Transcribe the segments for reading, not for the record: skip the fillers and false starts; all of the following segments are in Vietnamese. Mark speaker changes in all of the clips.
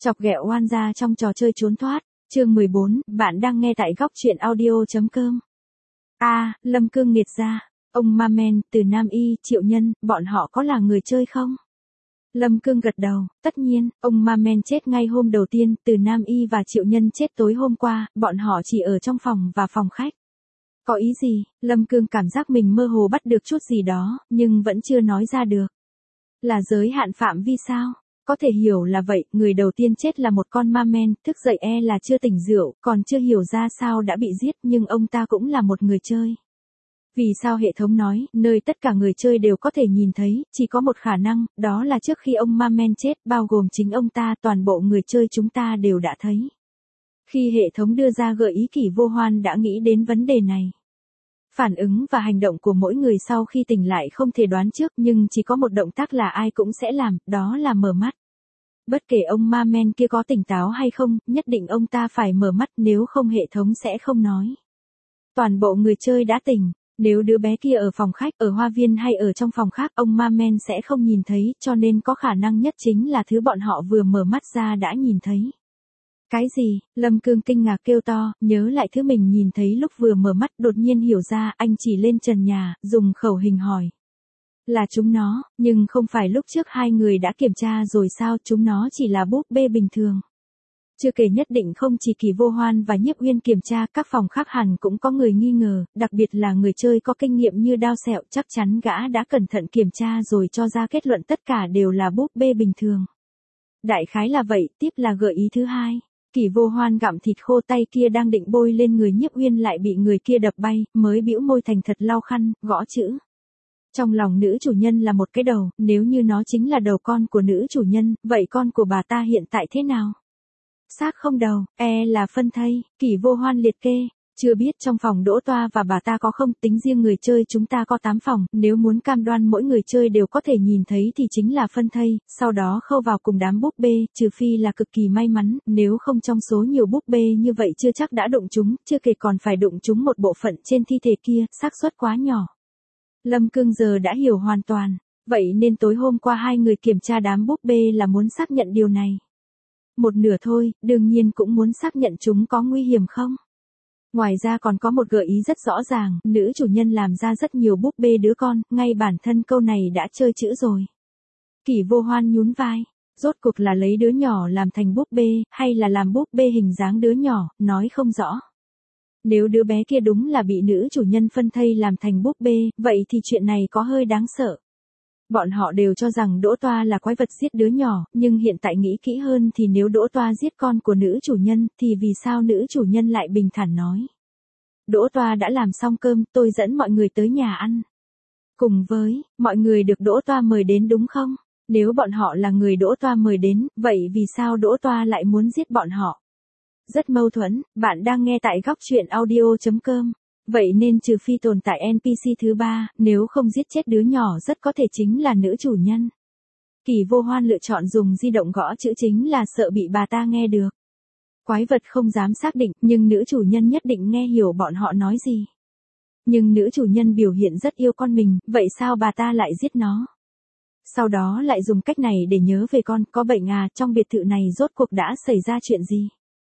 Speaker 1: Chọc ghẹo oan gia trong trò chơi trốn thoát, chương 14, bạn đang nghe tại góc truyện audio.com. Lâm Cương nghiệt gia, ông Ma Men, Từ Nam Y, Triệu Nhân, bọn họ có là người chơi không? Lâm Cương gật đầu, tất nhiên, ông Ma Men chết ngay hôm đầu tiên, Từ Nam Y và Triệu Nhân chết tối hôm qua, bọn họ chỉ ở trong phòng và phòng khách. Có ý gì? Lâm Cương cảm giác mình mơ hồ bắt được chút gì đó, nhưng vẫn chưa nói ra được. Là giới hạn phạm vi sao? Có thể hiểu là vậy, người đầu tiên chết là một con ma men, thức dậy là chưa tỉnh rượu, còn chưa hiểu ra sao đã bị giết, nhưng ông ta cũng là một người chơi. Vì sao hệ thống nói, nơi tất cả người chơi đều có thể nhìn thấy, chỉ có một khả năng, đó là trước khi ông ma men chết, bao gồm chính ông ta, toàn bộ người chơi chúng ta đều đã thấy. Khi hệ thống đưa ra gợi ý, Kỷ Vô Hoan đã nghĩ đến vấn đề này. Phản ứng và hành động của mỗi người sau khi tỉnh lại không thể đoán trước, nhưng chỉ có một động tác là ai cũng sẽ làm, đó là mở mắt. Bất kể ông ma men kia có tỉnh táo hay không, nhất định ông ta phải mở mắt, nếu không hệ thống sẽ không nói. Toàn bộ người chơi đã tỉnh, nếu đứa bé kia ở phòng khách, ở hoa viên hay ở trong phòng khác, ông ma men sẽ không nhìn thấy, cho nên có khả năng nhất chính là thứ bọn họ vừa mở mắt ra đã nhìn thấy. Cái gì? Lâm Cương kinh ngạc kêu to, nhớ lại thứ mình nhìn thấy lúc vừa mở mắt, đột nhiên hiểu ra, anh chỉ lên trần nhà, dùng khẩu hình hỏi. Là chúng nó, nhưng không phải lúc trước hai người đã kiểm tra rồi sao, chúng nó chỉ là búp bê bình thường. Chưa kể nhất định không chỉ Kỷ Vô Hoan và Nhiếp Uyên kiểm tra, các phòng khác hẳn cũng có người nghi ngờ, đặc biệt là người chơi có kinh nghiệm như Đao Sẹo, chắc chắn gã đã cẩn thận kiểm tra rồi cho ra kết luận tất cả đều là búp bê bình thường. Đại khái là vậy, tiếp là gợi ý thứ hai. Kỷ Vô Hoan gặm thịt khô, tay kia đang định bôi lên người Nhiếp Uyên lại bị người kia đập bay, mới bĩu môi thành thật lau khăn, gõ chữ. Trong lòng nữ chủ nhân là một cái đầu, nếu như nó chính là đầu con của nữ chủ nhân, vậy con của bà ta hiện tại thế nào? Xác không đầu, là phân thây, Kỷ Vô Hoan liệt kê. Chưa biết trong phòng Đỗ Toa và bà ta có không, tính riêng người chơi chúng ta có 8 phòng, nếu muốn cam đoan mỗi người chơi đều có thể nhìn thấy thì chính là phân thây, sau đó khâu vào cùng đám búp bê, trừ phi là cực kỳ may mắn, nếu không trong số nhiều búp bê như vậy chưa chắc đã đụng chúng, chưa kể còn phải đụng chúng một bộ phận trên thi thể kia, xác suất quá nhỏ. Lâm Cương giờ đã hiểu hoàn toàn, vậy nên tối hôm qua hai người kiểm tra đám búp bê là muốn xác nhận điều này. Một nửa thôi, đương nhiên cũng muốn xác nhận chúng có nguy hiểm không. Ngoài ra còn có một gợi ý rất rõ ràng, nữ chủ nhân làm ra rất nhiều búp bê đứa con, ngay bản thân câu này đã chơi chữ rồi. Kỷ Vô Hoan nhún vai, rốt cuộc là lấy đứa nhỏ làm thành búp bê, hay là làm búp bê hình dáng đứa nhỏ, nói không rõ. Nếu đứa bé kia đúng là bị nữ chủ nhân phân thây làm thành búp bê, vậy thì chuyện này có hơi đáng sợ. Bọn họ đều cho rằng Đỗ Toa là quái vật giết đứa nhỏ, nhưng hiện tại nghĩ kỹ hơn thì nếu Đỗ Toa giết con của nữ chủ nhân, thì vì sao nữ chủ nhân lại bình thản nói. Đỗ Toa đã làm xong cơm, tôi dẫn mọi người tới nhà ăn. Cùng với, mọi người được Đỗ Toa mời đến đúng không? Nếu bọn họ là người Đỗ Toa mời đến, vậy vì sao Đỗ Toa lại muốn giết bọn họ? Rất mâu thuẫn, bạn đang nghe tại góc truyện audio.com. Vậy nên trừ phi tồn tại NPC thứ ba, nếu không giết chết đứa nhỏ rất có thể chính là nữ chủ nhân. Kỷ Vô Hoan lựa chọn dùng di động gõ chữ chính là sợ bị bà ta nghe được. Quái vật không dám xác định, nhưng nữ chủ nhân nhất định nghe hiểu bọn họ nói gì. Nhưng nữ chủ nhân biểu hiện rất yêu con mình, vậy sao bà ta lại giết nó? Sau đó lại dùng cách này để nhớ về con, có bệnh trong biệt thự này rốt cuộc đã xảy ra chuyện gì?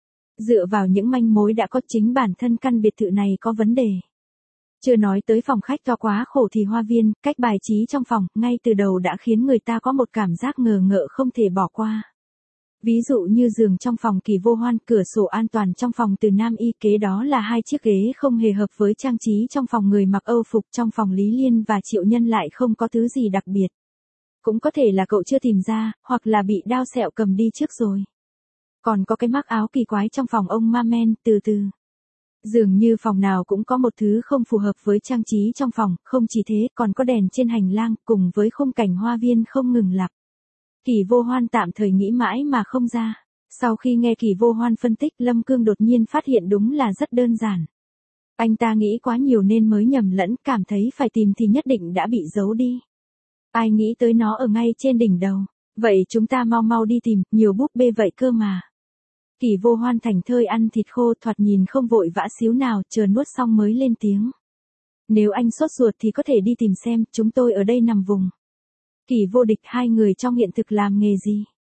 Speaker 1: Dựa vào những manh mối đã có, chính bản thân căn biệt thự này có vấn đề. Chưa nói tới phòng khách to quá khổ thì hoa viên, cách bài trí trong phòng, ngay từ đầu đã khiến người ta có một cảm giác ngờ ngợ không thể bỏ qua. Ví dụ như giường trong phòng Kỷ Vô Hoan, cửa sổ an toàn trong phòng Từ Nam Y, kế đó là hai chiếc ghế không hề hợp với trang trí trong phòng người mặc Âu phục, trong phòng Lý Liên và Triệu Nhân lại không có thứ gì đặc biệt. Cũng có thể là cậu chưa tìm ra, hoặc là bị Đao Sẹo cầm đi trước rồi. Còn có cái mắc áo kỳ quái trong phòng ông Ma Men, từ từ. Dường như phòng nào cũng có một thứ không phù hợp với trang trí trong phòng, không chỉ thế, còn có đèn trên hành lang, cùng với khung cảnh hoa viên không ngừng lặp. Kỷ Vô Hoan tạm thời nghĩ mãi mà không ra. Sau khi nghe Kỷ Vô Hoan phân tích, Lâm Cương đột nhiên phát hiện đúng là rất đơn giản. Anh ta nghĩ quá nhiều nên mới nhầm lẫn, cảm thấy phải tìm thì nhất định đã bị giấu đi. Ai nghĩ tới nó ở ngay trên đỉnh đầu. Vậy chúng ta mau mau đi tìm, nhiều búp bê vậy cơ mà. Kỷ Vô Hoan thành thơi ăn thịt khô, thoạt nhìn không vội vã xíu nào, chờ nuốt xong mới lên tiếng. Nếu anh sốt ruột thì có thể đi tìm xem, chúng tôi ở đây nằm vùng. Kỷ Vô Địch, hai người trong hiện thực làm nghề gì?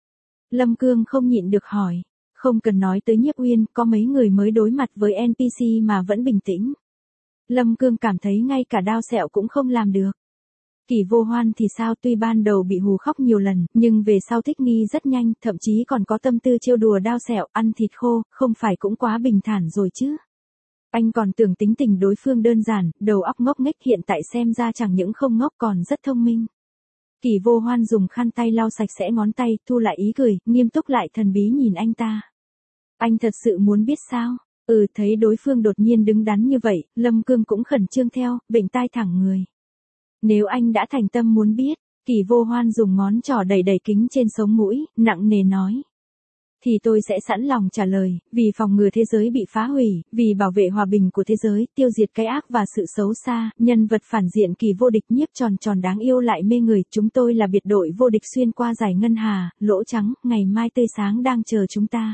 Speaker 1: Lâm Cương không nhịn được hỏi. Không cần nói tới Nhiếp Uyên, có mấy người mới đối mặt với NPC mà vẫn bình tĩnh. Lâm Cương cảm thấy ngay cả Đao Sẹo cũng không làm được. Kỷ Vô Hoan thì sao, tuy ban đầu bị hù khóc nhiều lần, nhưng về sau thích nghi rất nhanh, thậm chí còn có tâm tư trêu đùa Đao Sẹo, ăn thịt khô, không phải cũng quá bình thản rồi chứ. Anh còn tưởng tính tình đối phương đơn giản, đầu óc ngốc nghếch, hiện tại xem ra chẳng những không ngốc còn rất thông minh. Kỷ Vô Hoan dùng khăn tay lau sạch sẽ ngón tay, thu lại ý cười, nghiêm túc lại thần bí nhìn anh ta. Anh thật sự muốn biết sao? Thấy đối phương đột nhiên đứng đắn như vậy, Lâm Cương cũng khẩn trương theo, vểnh tai thẳng người. Nếu anh đã thành tâm muốn biết, Kỷ Vô Hoan dùng ngón trỏ đẩy đẩy kính trên sống mũi, nặng nề nói. Thì tôi sẽ sẵn lòng trả lời, vì phòng ngừa thế giới bị phá hủy, vì bảo vệ hòa bình của thế giới, tiêu diệt cái ác và sự xấu xa, nhân vật phản diện Kỳ vô địch Nhiếp tròn tròn đáng yêu lại mê người, chúng tôi là biệt đội vô địch xuyên qua dải ngân hà, lỗ trắng, ngày mai tươi sáng đang chờ chúng ta.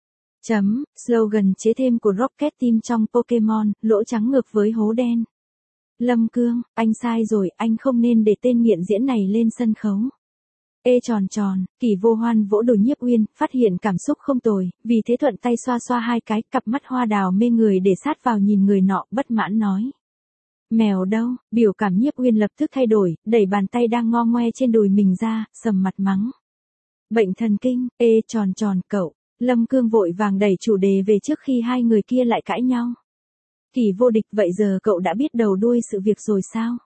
Speaker 1: Slogan chế thêm của Rocket Team trong Pokemon, lỗ trắng ngược với hố đen. Lâm Cương, anh sai rồi, anh không nên để tên nghiện diễn này lên sân khấu. Ê tròn tròn, Kỷ Vô Hoan vỗ đùi Nhiếp Uyên, phát hiện cảm xúc không tồi, vì thế thuận tay xoa xoa hai cái, cặp mắt hoa đào mê người để sát vào nhìn người nọ, bất mãn nói. Mèo đâu, biểu cảm Nhiếp Uyên lập tức thay đổi, đẩy bàn tay đang ngo ngoe trên đùi mình ra, sầm mặt mắng. Bệnh thần kinh, ê tròn tròn cậu. Lâm Cương vội vàng đẩy chủ đề về trước khi hai người kia lại cãi nhau. Kỷ vô địch, vậy giờ cậu đã biết đầu đuôi sự việc rồi sao?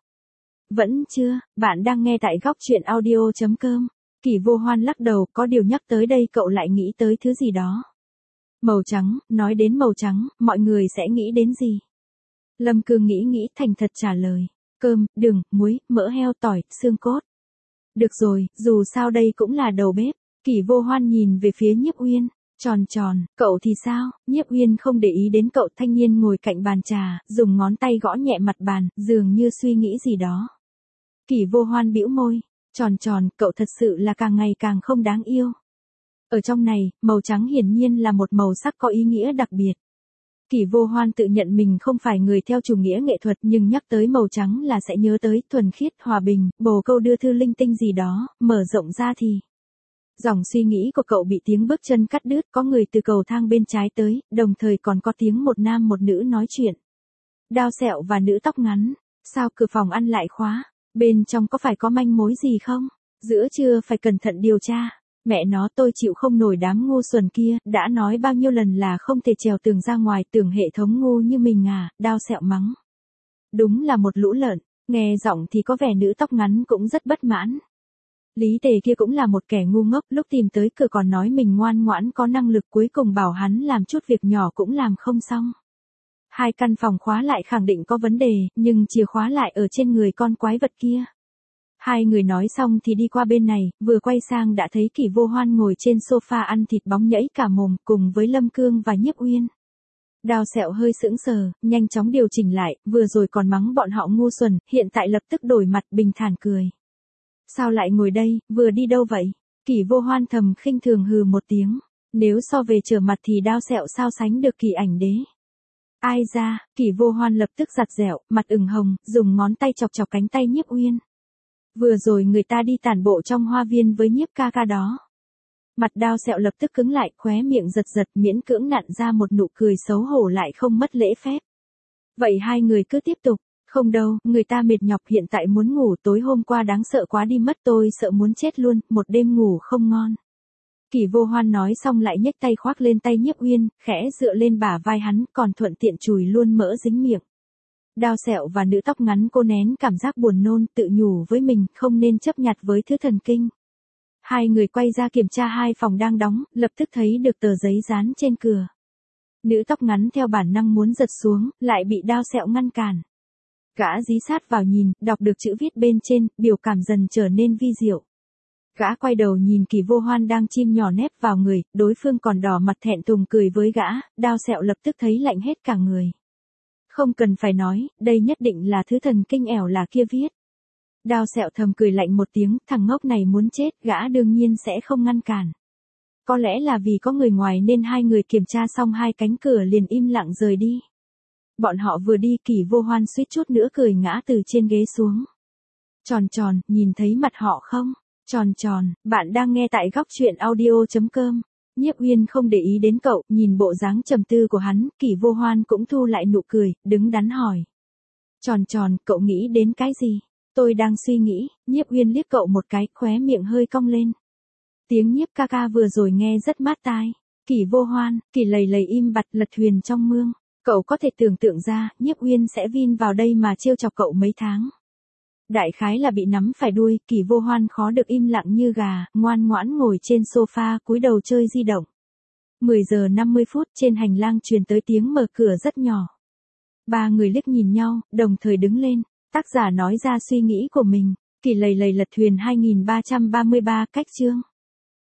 Speaker 1: Vẫn chưa, bạn đang nghe tại góc truyện audio.com. Kỷ Vô Hoan lắc đầu, có điều nhắc tới đây cậu lại nghĩ tới thứ gì đó. Màu trắng, nói đến màu trắng, mọi người sẽ nghĩ đến gì? Lâm Cương nghĩ thành thật trả lời. Cơm, đường, muối, mỡ heo, tỏi, xương cốt. Được rồi, dù sao đây cũng là đầu bếp. Kỷ Vô Hoan nhìn về phía Nhiếp Uyên. Tròn tròn, cậu thì sao? Nhiếp Uyên không để ý đến cậu thanh niên ngồi cạnh bàn trà, dùng ngón tay gõ nhẹ mặt bàn, dường như suy nghĩ gì đó. Kỷ Vô Hoan bĩu môi. Tròn tròn, cậu thật sự là càng ngày càng không đáng yêu. Ở trong này, màu trắng hiển nhiên là một màu sắc có ý nghĩa đặc biệt. Kỷ Vô Hoan tự nhận mình không phải người theo chủ nghĩa nghệ thuật, nhưng nhắc tới màu trắng là sẽ nhớ tới thuần khiết, hòa bình, bồ câu đưa thư linh tinh gì đó, mở rộng ra thì. Dòng suy nghĩ của cậu bị tiếng bước chân cắt đứt, có người từ cầu thang bên trái tới, đồng thời còn có tiếng một nam một nữ nói chuyện. Đao Sẹo và nữ tóc ngắn. Sao cửa phòng ăn lại khóa? Bên trong có phải có manh mối gì không? Giữa trưa phải cẩn thận điều tra. Mẹ nó, tôi chịu không nổi đám ngu xuẩn kia, đã nói bao nhiêu lần là không thể trèo tường ra ngoài, tưởng hệ thống ngu như mình à, Đao Sẹo mắng. Đúng là một lũ lợn, nghe giọng thì có vẻ nữ tóc ngắn cũng rất bất mãn. Lý Tề kia cũng là một kẻ ngu ngốc, lúc tìm tới cửa còn nói mình ngoan ngoãn có năng lực, cuối cùng bảo hắn làm chút việc nhỏ cũng làm không xong. Hai căn phòng khóa lại khẳng định có vấn đề, nhưng chìa khóa lại ở trên người con quái vật kia. Hai người nói xong thì đi qua bên này, vừa quay sang đã thấy Kỷ Vô Hoan ngồi trên sofa ăn thịt bóng nhảy cả mồm, cùng với Lâm Cương và Nhiếp Uyên. Đao Sẹo hơi sững sờ, nhanh chóng điều chỉnh lại, vừa rồi còn mắng bọn họ ngu xuẩn, hiện tại lập tức đổi mặt bình thản cười. Sao lại ngồi đây, vừa đi đâu vậy? Kỷ Vô Hoan thầm khinh thường hừ một tiếng. Nếu so về trở mặt thì Đao Sẹo sao sánh được Kỳ Ảnh Đế. Ai ra, Kỷ Vô Hoan lập tức giặt dẹo, mặt ửng hồng, dùng ngón tay chọc chọc cánh tay Nhiếp Uyên. Vừa rồi người ta đi tản bộ trong hoa viên với Nhiếp ca ca đó. Mặt Đao Sẹo lập tức cứng lại, khóe miệng giật giật, miễn cưỡng nặn ra một nụ cười xấu hổ lại không mất lễ phép. Vậy hai người cứ tiếp tục. Không đâu, người ta mệt nhọc, hiện tại muốn ngủ, tối hôm qua đáng sợ quá đi mất, tôi sợ muốn chết luôn, một đêm ngủ không ngon. Kỷ Vô Hoan nói xong lại nhếch tay khoác lên tay Nhiếp Uyên, khẽ dựa lên bả vai hắn, còn thuận tiện chùi luôn mỡ dính miệng. Đao Sẹo và nữ tóc ngắn cô nén cảm giác buồn nôn, tự nhủ với mình, không nên chấp nhặt với thứ thần kinh. Hai người quay ra kiểm tra hai phòng đang đóng, lập tức thấy được tờ giấy dán trên cửa. Nữ tóc ngắn theo bản năng muốn giật xuống, lại bị Đao Sẹo ngăn cản. Gã dí sát vào nhìn, đọc được chữ viết bên trên, biểu cảm dần trở nên vi diệu. Gã quay đầu nhìn Kỷ Vô Hoan đang chim nhỏ nép vào người, đối phương còn đỏ mặt thẹn thùng cười với gã, Đao Sẹo lập tức thấy lạnh hết cả người. Không cần phải nói, đây nhất định là thứ thần kinh ẻo là kia viết. Đao Sẹo thầm cười lạnh một tiếng, thằng ngốc này muốn chết, gã đương nhiên sẽ không ngăn cản. Có lẽ là vì có người ngoài nên hai người kiểm tra xong hai cánh cửa liền im lặng rời đi. Bọn họ vừa đi, Kỷ Vô Hoan suýt chút nữa cười ngã từ trên ghế xuống. Tròn tròn, nhìn thấy mặt họ không? Tròn tròn, bạn đang nghe tại góc chuyện audio.com. Nhiếp Uyên không để ý đến cậu, nhìn bộ dáng trầm tư của hắn, Kỷ Vô Hoan cũng thu lại nụ cười, đứng đắn hỏi. Tròn tròn, cậu nghĩ đến cái gì? Tôi đang suy nghĩ, Nhiếp Uyên liếc cậu một cái, khóe miệng hơi cong lên. Tiếng Nhiếp ca ca vừa rồi nghe rất mát tai. Kỷ Vô Hoan, Kỷ lầy lầy im bặt lật thuyền trong mương. Cậu có thể tưởng tượng ra, Nhiếp Uyên sẽ vin vào đây mà trêu chọc cậu mấy tháng. Đại khái là bị nắm phải đuôi, Kỷ Vô Hoan khó được im lặng như gà, ngoan ngoãn ngồi trên sofa cúi đầu chơi di động. 10 giờ 50 phút trên hành lang truyền tới tiếng mở cửa rất nhỏ. Ba người liếc nhìn nhau, đồng thời đứng lên. Tác giả nói ra suy nghĩ của mình. Kỷ lầy lầy lật thuyền 2333 cách chương.